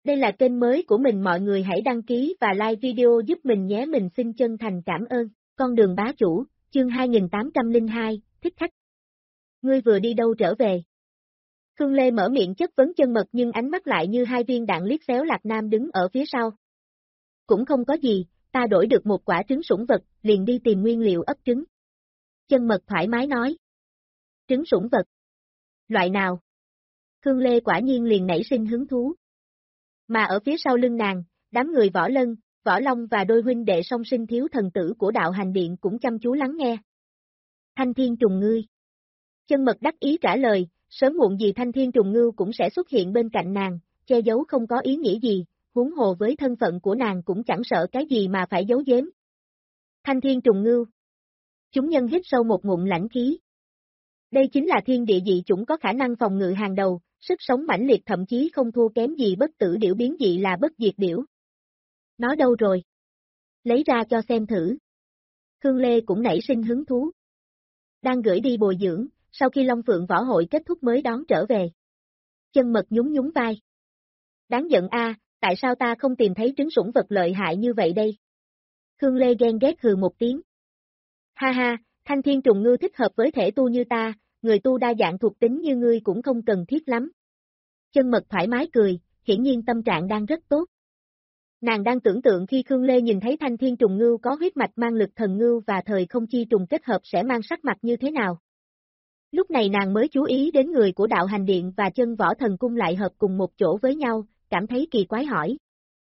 Đây là kênh mới của mình, mọi người hãy đăng ký và like video giúp mình nhé, mình xin chân thành cảm ơn. Con đường bá chủ, chương 2802, thích khách. Ngươi vừa đi đâu trở về? Khương Lê mở miệng chất vấn Chân Mật nhưng ánh mắt lại như hai viên đạn liếc xéo Lạc Nam đứng ở phía sau. Cũng không có gì, ta đổi được một quả trứng sủng vật, liền đi tìm nguyên liệu ấp trứng. Chân Mật thoải mái nói. Trứng sủng vật? Loại nào? Khương Lê quả nhiên liền nảy sinh hứng thú. Mà ở phía sau lưng nàng, đám người Võ Lân, Võ Long và đôi huynh đệ song sinh thiếu thần tử của đạo hành điện cũng chăm chú lắng nghe. Thanh thiên trùng ngươi. Chân Mật đắc ý trả lời, sớm muộn gì thanh thiên trùng ngưu cũng sẽ xuất hiện bên cạnh nàng, che giấu không có ý nghĩa gì, huống hồ với thân phận của nàng cũng chẳng sợ cái gì mà phải giấu giếm. Thanh thiên trùng ngưu. Chúng nhân hít sâu một ngụm lãnh khí. Đây chính là thiên địa dị chủng có khả năng phòng ngự hàng đầu, sức sống mãnh liệt thậm chí không thua kém gì bất tử điểu biến dị là bất diệt điểu. Nó đâu rồi? Lấy ra cho xem thử. Khương Lê cũng nảy sinh hứng thú. Đang gửi đi bồi dưỡng, sau khi Long Phượng Võ Hội kết thúc mới đón trở về. Chân Mật nhún nhún vai. Đáng giận a, tại sao ta không tìm thấy trứng sủng vật lợi hại như vậy đây? Khương Lê ghen ghét hừ một tiếng. Ha ha, thanh thiên trùng ngư thích hợp với thể tu như ta, người tu đa dạng thuộc tính như ngươi cũng không cần thiết lắm. Chân Mật thoải mái cười, hiển nhiên tâm trạng đang rất tốt. Nàng đang tưởng tượng khi Khương Lê nhìn thấy thanh thiên trùng ngưu có huyết mạch mang lực thần ngưu và thời không chi trùng kết hợp sẽ mang sắc mặt như thế nào. Lúc này nàng mới chú ý đến người của đạo hành điện và chân võ thần cung lại hợp cùng một chỗ với nhau, cảm thấy kỳ quái hỏi.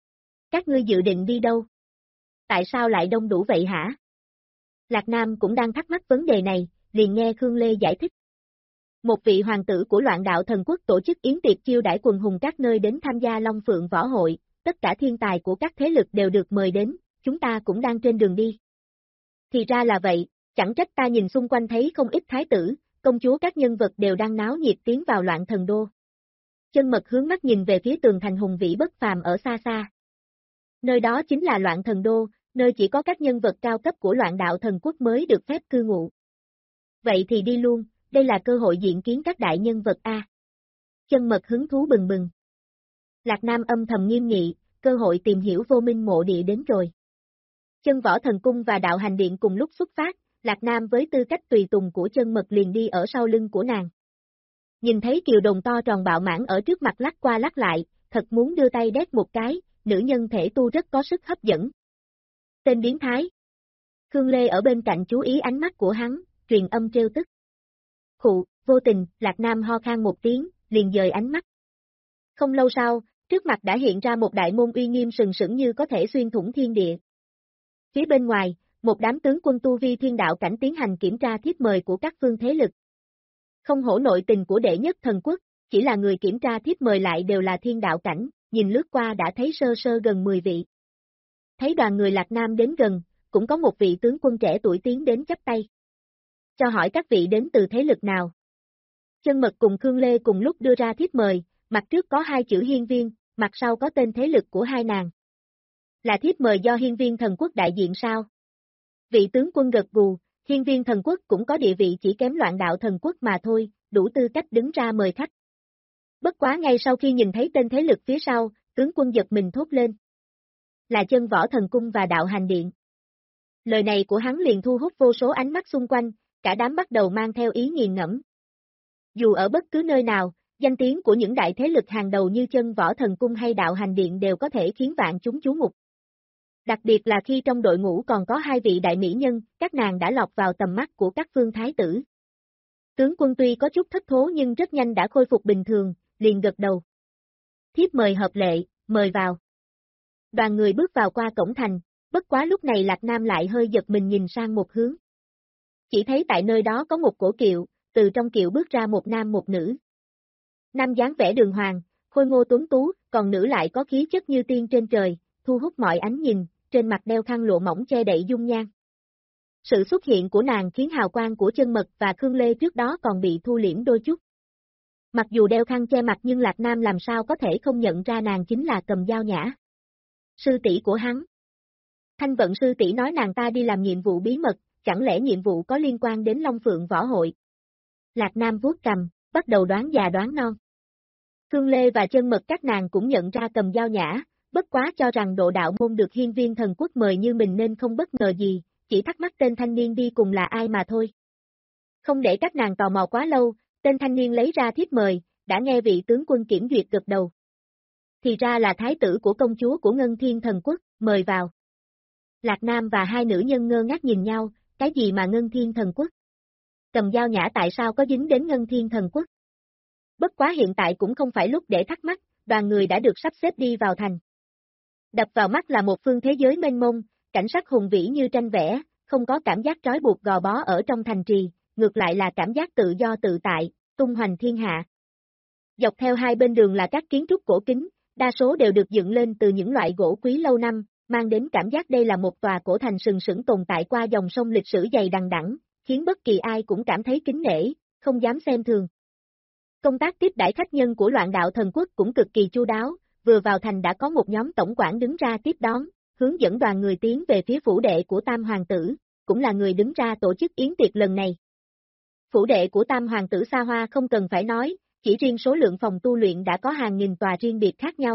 Các ngươi dự định đi đâu? Tại sao lại đông đủ vậy hả? Lạc Nam cũng đang thắc mắc vấn đề này, liền nghe Khương Lê giải thích. Một vị hoàng tử của Loạn Đạo Thần Quốc tổ chức yến tiệc chiêu đãi quần hùng các nơi đến tham gia Long Phượng Võ Hội, tất cả thiên tài của các thế lực đều được mời đến, chúng ta cũng đang trên đường đi. Thì ra là vậy, chẳng trách ta nhìn xung quanh thấy không ít thái tử, công chúa các nhân vật đều đang náo nhiệt tiến vào Loạn Thần Đô. Chân Mật hướng mắt nhìn về phía tường thành hùng vĩ bất phàm ở xa xa. Nơi đó chính là Loạn Thần Đô, nơi chỉ có các nhân vật cao cấp của Loạn Đạo Thần Quốc mới được phép cư ngụ. Vậy thì đi luôn, đây là cơ hội diện kiến các đại nhân vật a. Chân Mật hứng thú bừng bừng. Lạc Nam âm thầm nghiêm nghị, cơ hội tìm hiểu vô minh mộ địa đến rồi. Chân Võ Thần Cung và đạo hành điện cùng lúc xuất phát, Lạc Nam với tư cách tùy tùng của Chân Mật liền đi ở sau lưng của nàng. Nhìn thấy kiều đồng to tròn bạo mãn ở trước mặt lắc qua lắc lại, thật muốn đưa tay đét một cái, nữ nhân thể tu rất có sức hấp dẫn. Tên biến thái. Khương Lê ở bên cạnh chú ý ánh mắt của hắn, truyền âm trêu tức. Khụ, vô tình, Lạc Nam ho khan một tiếng, liền dời ánh mắt. Không lâu sau, trước mặt đã hiện ra một đại môn uy nghiêm sừng sững như có thể xuyên thủng thiên địa. Phía bên ngoài, một đám tướng quân tu vi thiên đạo cảnh tiến hành kiểm tra thiếp mời của các phương thế lực. Không hổ nội tình của đệ nhất thần quốc, chỉ là người kiểm tra thiếp mời lại đều là thiên đạo cảnh, nhìn lướt qua đã thấy sơ sơ gần 10 vị. Thấy đoàn người Lạc Nam đến gần, cũng có một vị tướng quân trẻ tuổi tiến đến chắp tay. Cho hỏi các vị đến từ thế lực nào? Chân Mật cùng Khương Lê cùng lúc đưa ra thiếp mời, mặt trước có hai chữ Hiên Viên, mặt sau có tên thế lực của hai nàng. Là thiếp mời do Hiên Viên thần quốc đại diện sao? Vị tướng quân gật gù, Hiên Viên thần quốc cũng có địa vị chỉ kém Loạn Đạo thần quốc mà thôi, đủ tư cách đứng ra mời khách. Bất quá ngay sau khi nhìn thấy tên thế lực phía sau, tướng quân giật mình thốt lên. Là Chân Võ Thần Cung và đạo hành điện. Lời này của hắn liền thu hút vô số ánh mắt xung quanh, cả đám bắt đầu mang theo ý nghiền ngẫm. Dù ở bất cứ nơi nào, danh tiếng của những đại thế lực hàng đầu như Chân Võ Thần Cung hay đạo hành điện đều có thể khiến vạn chúng chú mục. Đặc biệt là khi trong đội ngũ còn có hai vị đại mỹ nhân, các nàng đã lọt vào tầm mắt của các phương thái tử. Tướng quân tuy có chút thất thố nhưng rất nhanh đã khôi phục bình thường, liền gật đầu. Thiếp mời hợp lệ, mời vào. Đoàn người bước vào qua cổng thành, bất quá lúc này Lạc Nam lại hơi giật mình nhìn sang một hướng. Chỉ thấy tại nơi đó có một cổ kiệu, từ trong kiệu bước ra một nam một nữ. Nam dáng vẻ đường hoàng, khôi ngô tuấn tú, còn nữ lại có khí chất như tiên trên trời, thu hút mọi ánh nhìn, trên mặt đeo khăn lụa mỏng che đậy dung nhan. Sự xuất hiện của nàng khiến hào quang của Chân Mật và Khương Lê trước đó còn bị thu liễm đôi chút. Mặc dù đeo khăn che mặt nhưng Lạc Nam làm sao có thể không nhận ra nàng chính là Cầm Dao Nhã. Sư tỷ của hắn. Thanh Vận sư tỷ nói nàng ta đi làm nhiệm vụ bí mật, chẳng lẽ nhiệm vụ có liên quan đến Long Phượng Võ Hội? Lạc Nam vuốt cằm, bắt đầu đoán già đoán non. Khương Lê và Chân Mật các nàng cũng nhận ra Cầm Dao Nhã, bất quá cho rằng Độ Đạo Môn được Hiên Viên Thần Quốc mời như mình nên không bất ngờ gì, chỉ thắc mắc tên thanh niên đi cùng là ai mà thôi. Không để các nàng tò mò quá lâu, tên thanh niên lấy ra thiếp mời, đã nghe vị tướng quân kiểm duyệt gật đầu. Thì ra là thái tử của công chúa của Ngân Thiên Thần Quốc, mời vào. Lạc Nam và hai nữ nhân ngơ ngác nhìn nhau, cái gì mà Ngân Thiên Thần Quốc? Cầm Dao Nhã tại sao có dính đến Ngân Thiên Thần Quốc? Bất quá hiện tại cũng không phải lúc để thắc mắc, đoàn người đã được sắp xếp đi vào thành. Đập vào mắt là một phương thế giới mênh mông, cảnh sắc hùng vĩ như tranh vẽ, không có cảm giác trói buộc gò bó ở trong thành trì, ngược lại là cảm giác tự do tự tại, tung hoành thiên hạ. Dọc theo hai bên đường là các kiến trúc cổ kính, đa số đều được dựng lên từ những loại gỗ quý lâu năm, mang đến cảm giác đây là một tòa cổ thành sừng sững tồn tại qua dòng sông lịch sử dày đằng đẵng, khiến bất kỳ ai cũng cảm thấy kính nể, không dám xem thường. Công tác tiếp đãi khách nhân của Loạn Đạo Thần Quốc cũng cực kỳ chu đáo, vừa vào thành đã có một nhóm tổng quản đứng ra tiếp đón, hướng dẫn đoàn người tiến về phía phủ đệ của Tam Hoàng tử, cũng là người đứng ra tổ chức yến tiệc lần này. Phủ đệ của Tam Hoàng tử xa hoa không cần phải nói, chỉ riêng số lượng phòng tu luyện đã có hàng nghìn tòa riêng biệt khác nhau.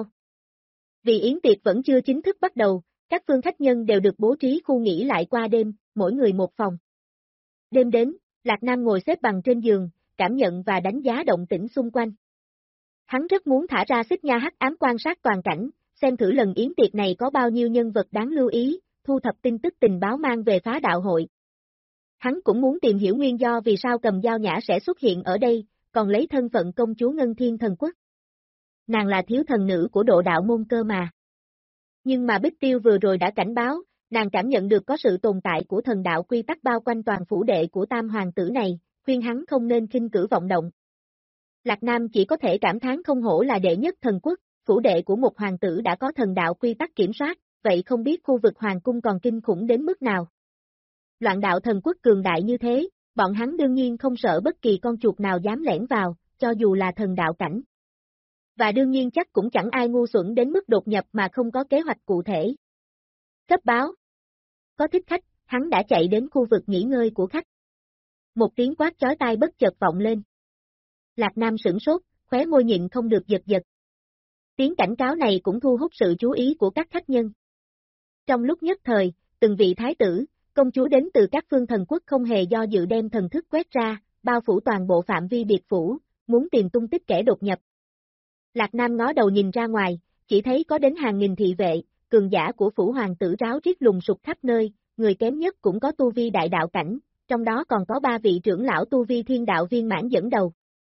Vì yến tiệc vẫn chưa chính thức bắt đầu, các phương khách nhân đều được bố trí khu nghỉ lại qua đêm, mỗi người một phòng. Đêm đến, Lạc Nam ngồi xếp bằng trên giường, cảm nhận và đánh giá động tĩnh xung quanh. Hắn rất muốn thả ra xích nha hắc ám quan sát toàn cảnh, xem thử lần yến tiệc này có bao nhiêu nhân vật đáng lưu ý, thu thập tin tức tình báo mang về phá đạo hội. Hắn cũng muốn tìm hiểu nguyên do vì sao Cầm Dao Nhã sẽ xuất hiện ở đây, còn lấy thân phận công chúa Ngân Thiên Thần Quốc. Nàng là thiếu thần nữ của Độ Đạo Môn cơ mà. Nhưng mà Bích Tiêu vừa rồi đã cảnh báo, nàng cảm nhận được có sự tồn tại của thần đạo quy tắc bao quanh toàn phủ đệ của Tam Hoàng tử này, khuyên hắn không nên khinh cử vọng động. Lạc Nam chỉ có thể cảm thán không hổ là đệ nhất thần quốc, phủ đệ của một hoàng tử đã có thần đạo quy tắc kiểm soát, vậy không biết khu vực hoàng cung còn kinh khủng đến mức nào. Loạn Đạo Thần Quốc cường đại như thế, bọn hắn đương nhiên không sợ bất kỳ con chuột nào dám lẻn vào, cho dù là thần đạo cảnh. Và đương nhiên chắc cũng chẳng ai ngu xuẩn đến mức đột nhập mà không có kế hoạch cụ thể. Cấp báo. Có thích khách, hắn đã chạy đến khu vực nghỉ ngơi của khách. Một tiếng quát chói tai bất chợt vọng lên. Lạc Nam sửng sốt, khóe môi nhịn không được giật giật. Tiếng cảnh cáo này cũng thu hút sự chú ý của các khách nhân. Trong lúc nhất thời, từng vị thái tử, công chúa đến từ các phương thần quốc không hề do dự đem thần thức quét ra, bao phủ toàn bộ phạm vi biệt phủ, muốn tìm tung tích kẻ đột nhập. Lạc Nam ngó đầu nhìn ra ngoài, chỉ thấy có đến hàng nghìn thị vệ, cường giả của phủ hoàng tử ráo riết lùng sục khắp nơi, người kém nhất cũng có tu vi đại đạo cảnh, trong đó còn có 3 vị trưởng lão tu vi thiên đạo viên mãn dẫn đầu.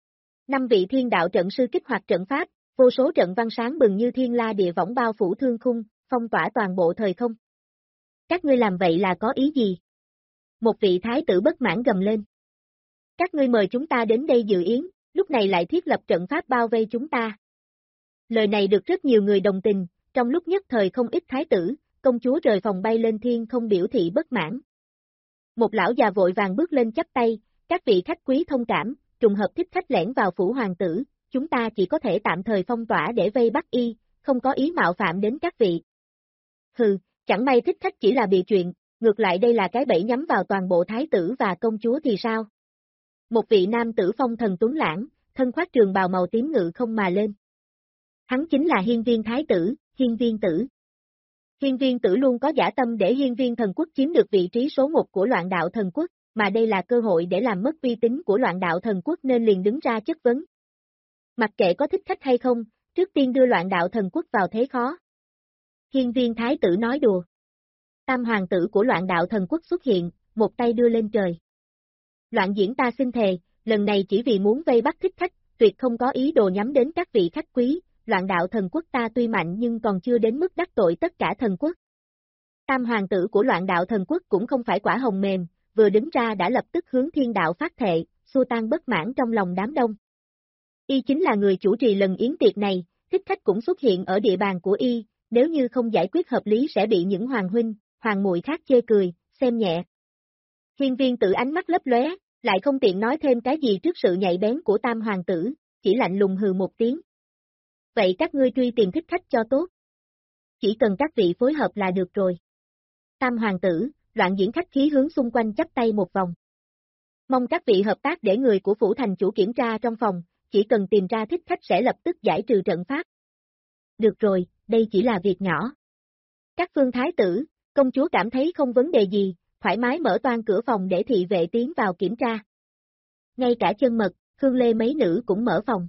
5 vị thiên đạo trận sư kích hoạt trận pháp, vô số trận văn sáng bừng như thiên la địa võng bao phủ thương khung, phong tỏa toàn bộ thời không. Các ngươi làm vậy là có ý gì? Một vị thái tử bất mãn gầm lên. Các ngươi mời chúng ta đến đây dự yến, lúc này lại thiết lập trận pháp bao vây chúng ta. Lời này được rất nhiều người đồng tình, trong lúc nhất thời không ít thái tử, công chúa rời phòng bay lên thiên không biểu thị bất mãn. Một lão già vội vàng bước lên chắp tay, các vị khách quý thông cảm, trùng hợp thích khách lẻn vào phủ hoàng tử, chúng ta chỉ có thể tạm thời phong tỏa để vây bắt y, không có ý mạo phạm đến các vị. Hừ, chẳng may thích khách chỉ là bịa chuyện, ngược lại đây là cái bẫy nhắm vào toàn bộ thái tử và công chúa thì sao? Một vị nam tử phong thần tuấn lãng, thân khoác trường bào màu tím ngự không mà lên. Hắn chính là Hiên Viên thái tử, Hiên Viên tử. Hiên Viên tử luôn có dã tâm để Hiên Viên thần quốc chiếm được vị trí số 1 của Loạn Đạo Thần Quốc, mà đây là cơ hội để làm mất uy tín của Loạn Đạo Thần Quốc nên liền đứng ra chất vấn. Mặc kệ có thích khách hay không, trước tiên đưa Loạn Đạo Thần Quốc vào thế khó. Hiên Viên thái tử nói đùa. Tam hoàng tử của Loạn Đạo Thần Quốc xuất hiện, một tay đưa lên trời. Loạn diễn ta xin thề, lần này chỉ vì muốn vây bắt thích khách, tuyệt không có ý đồ nhắm đến các vị khách quý, Loạn Đạo Thần Quốc ta tuy mạnh nhưng còn chưa đến mức đắc tội tất cả thần quốc. Tam hoàng tử của Loạn Đạo Thần Quốc cũng không phải quả hồng mềm, vừa đứng ra đã lập tức hướng thiên đạo phát thệ, xua tan bất mãn trong lòng đám đông. Y chính là người chủ trì lần yến tiệc này, thích khách cũng xuất hiện ở địa bàn của Y, nếu như không giải quyết hợp lý sẽ bị những hoàng huynh, hoàng muội khác chê cười, xem nhẹ. Hiên Viên tử ánh mắt lấp lóe, lại không tiện nói thêm cái gì trước sự nhạy bén của Tam hoàng tử, chỉ lạnh lùng hừ một tiếng. Vậy các ngươi truy tìm thích khách cho tốt. Chỉ cần các vị phối hợp là được rồi. Tam hoàng tử, Loạn diễn khách khí hướng xung quanh chắp tay một vòng. Mong các vị hợp tác để người của phủ thành chủ kiểm tra trong phòng, chỉ cần tìm ra thích khách sẽ lập tức giải trừ trận pháp. Được rồi, đây chỉ là việc nhỏ. Các phương thái tử, công chúa cảm thấy không vấn đề gì, thoải mái mở toang cửa phòng để thị vệ tiến vào kiểm tra. Ngay cả Chân Mật, Khương Lê mấy nữ cũng mở phòng.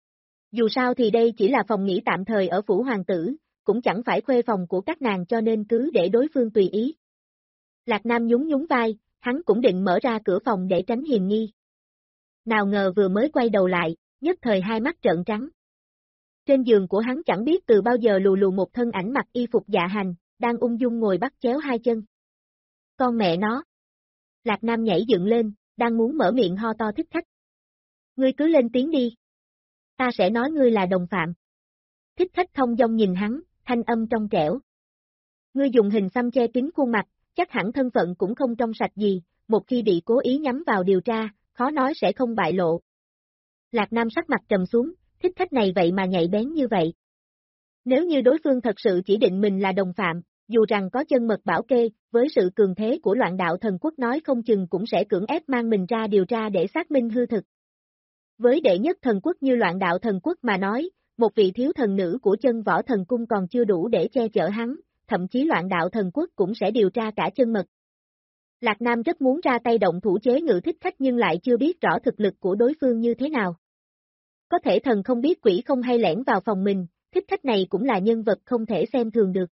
Dù sao thì đây chỉ là phòng nghỉ tạm thời ở phủ hoàng tử, cũng chẳng phải khuê phòng của các nàng cho nên cứ để đối phương tùy ý. Lạc Nam nhún nhún vai, hắn cũng định mở ra cửa phòng để tránh hiềm nghi. Nào ngờ vừa mới quay đầu lại, nhất thời hai mắt trợn trắng. Trên giường của hắn chẳng biết từ bao giờ lù lù một thân ảnh mặc y phục dạ hành, đang ung dung ngồi bắt chéo hai chân. Con mẹ nó! Lạc Nam nhảy dựng lên, đang muốn mở miệng ho to thích khách. Ngươi cứ lên tiếng đi. Ta sẽ nói ngươi là đồng phạm. Thích khách thông dong nhìn hắn, thanh âm trong trẻo. Ngươi dùng hình xăm che kín khuôn mặt, chắc hẳn thân phận cũng không trong sạch gì, một khi bị cố ý nhắm vào điều tra, khó nói sẽ không bại lộ. Lạc Nam sắc mặt trầm xuống, thích khách này vậy mà nhạy bén như vậy. Nếu như đối phương thật sự chỉ định mình là đồng phạm, dù rằng có Chân Mật bảo kê, với sự cường thế của Loạn Đạo Thần Quốc nói không chừng cũng sẽ cưỡng ép mang mình ra điều tra để xác minh hư thực. Với đệ nhất thần quốc như Loạn Đạo Thần Quốc mà nói, một vị thiếu thần nữ của Chân Võ Thần Cung còn chưa đủ để che chở hắn, thậm chí Loạn Đạo Thần Quốc cũng sẽ điều tra cả Chân Mật. Lạc Nam rất muốn ra tay động thủ chế ngự thích khách nhưng lại chưa biết rõ thực lực của đối phương như thế nào. Có thể thần không biết quỷ không hay lẻn vào phòng mình, thích khách này cũng là nhân vật không thể xem thường được.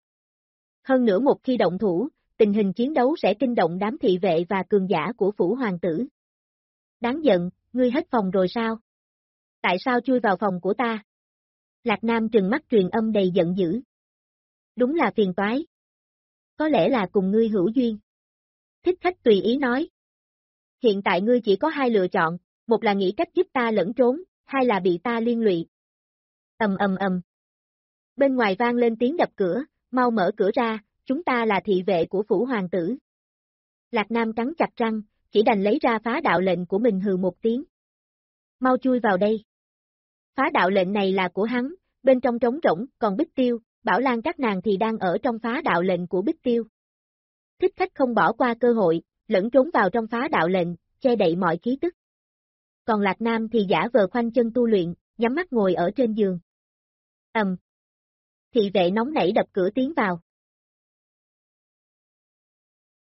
Hơn nữa một khi động thủ, tình hình chiến đấu sẽ kinh động đám thị vệ và cường giả của phủ hoàng tử. Đáng giận, ngươi hết phòng rồi sao? Tại sao chui vào phòng của ta? Lạc Nam trừng mắt truyền âm đầy giận dữ. Đúng là phiền toái. Có lẽ là cùng ngươi hữu duyên. Thích khách tùy ý nói. Hiện tại ngươi chỉ có hai lựa chọn, một là nghĩ cách giúp ta lẫn trốn, hai là bị ta liên lụy. Ầm ầm ầm. Bên ngoài vang lên tiếng đập cửa, mau mở cửa ra, chúng ta là thị vệ của phủ hoàng tử. Lạc Nam cắn chặt răng, chỉ đành lấy ra phá đạo lệnh của mình hừ một tiếng. Mau chui vào đây. Phá đạo lệnh này là của hắn, bên trong trống rỗng, còn Bích Tiêu, Bảo Lan các nàng thì đang ở trong phá đạo lệnh của Bích Tiêu. Thích khách không bỏ qua cơ hội, lẫn trốn vào trong phá đạo lệnh, che đậy mọi khí tức. Còn Lạc Nam thì giả vờ khoanh chân tu luyện, nhắm mắt ngồi ở trên giường. Thị vệ nóng nảy đập cửa tiến vào.